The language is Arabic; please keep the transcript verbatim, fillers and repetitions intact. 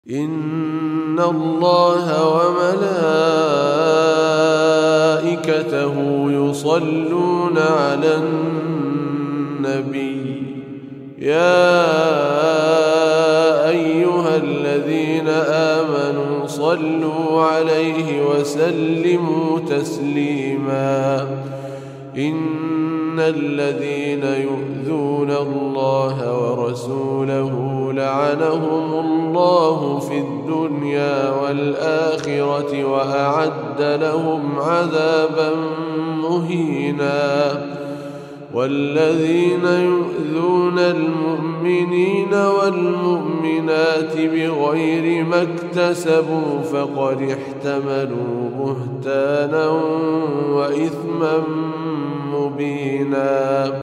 إن الله وملائكته يصلون على النبي يا أيها الذين آمنوا صلوا عليه وسلموا تسليما إن الذين يؤذون الله ورسوله لعنهم الله في الدنيا والآخرة وأعد لهم عذابا مهينا والذين يؤذون المؤمنين والمؤمنات بغير ما اكتسبوا فقد احتملوا بهتانا وإثما مبينا.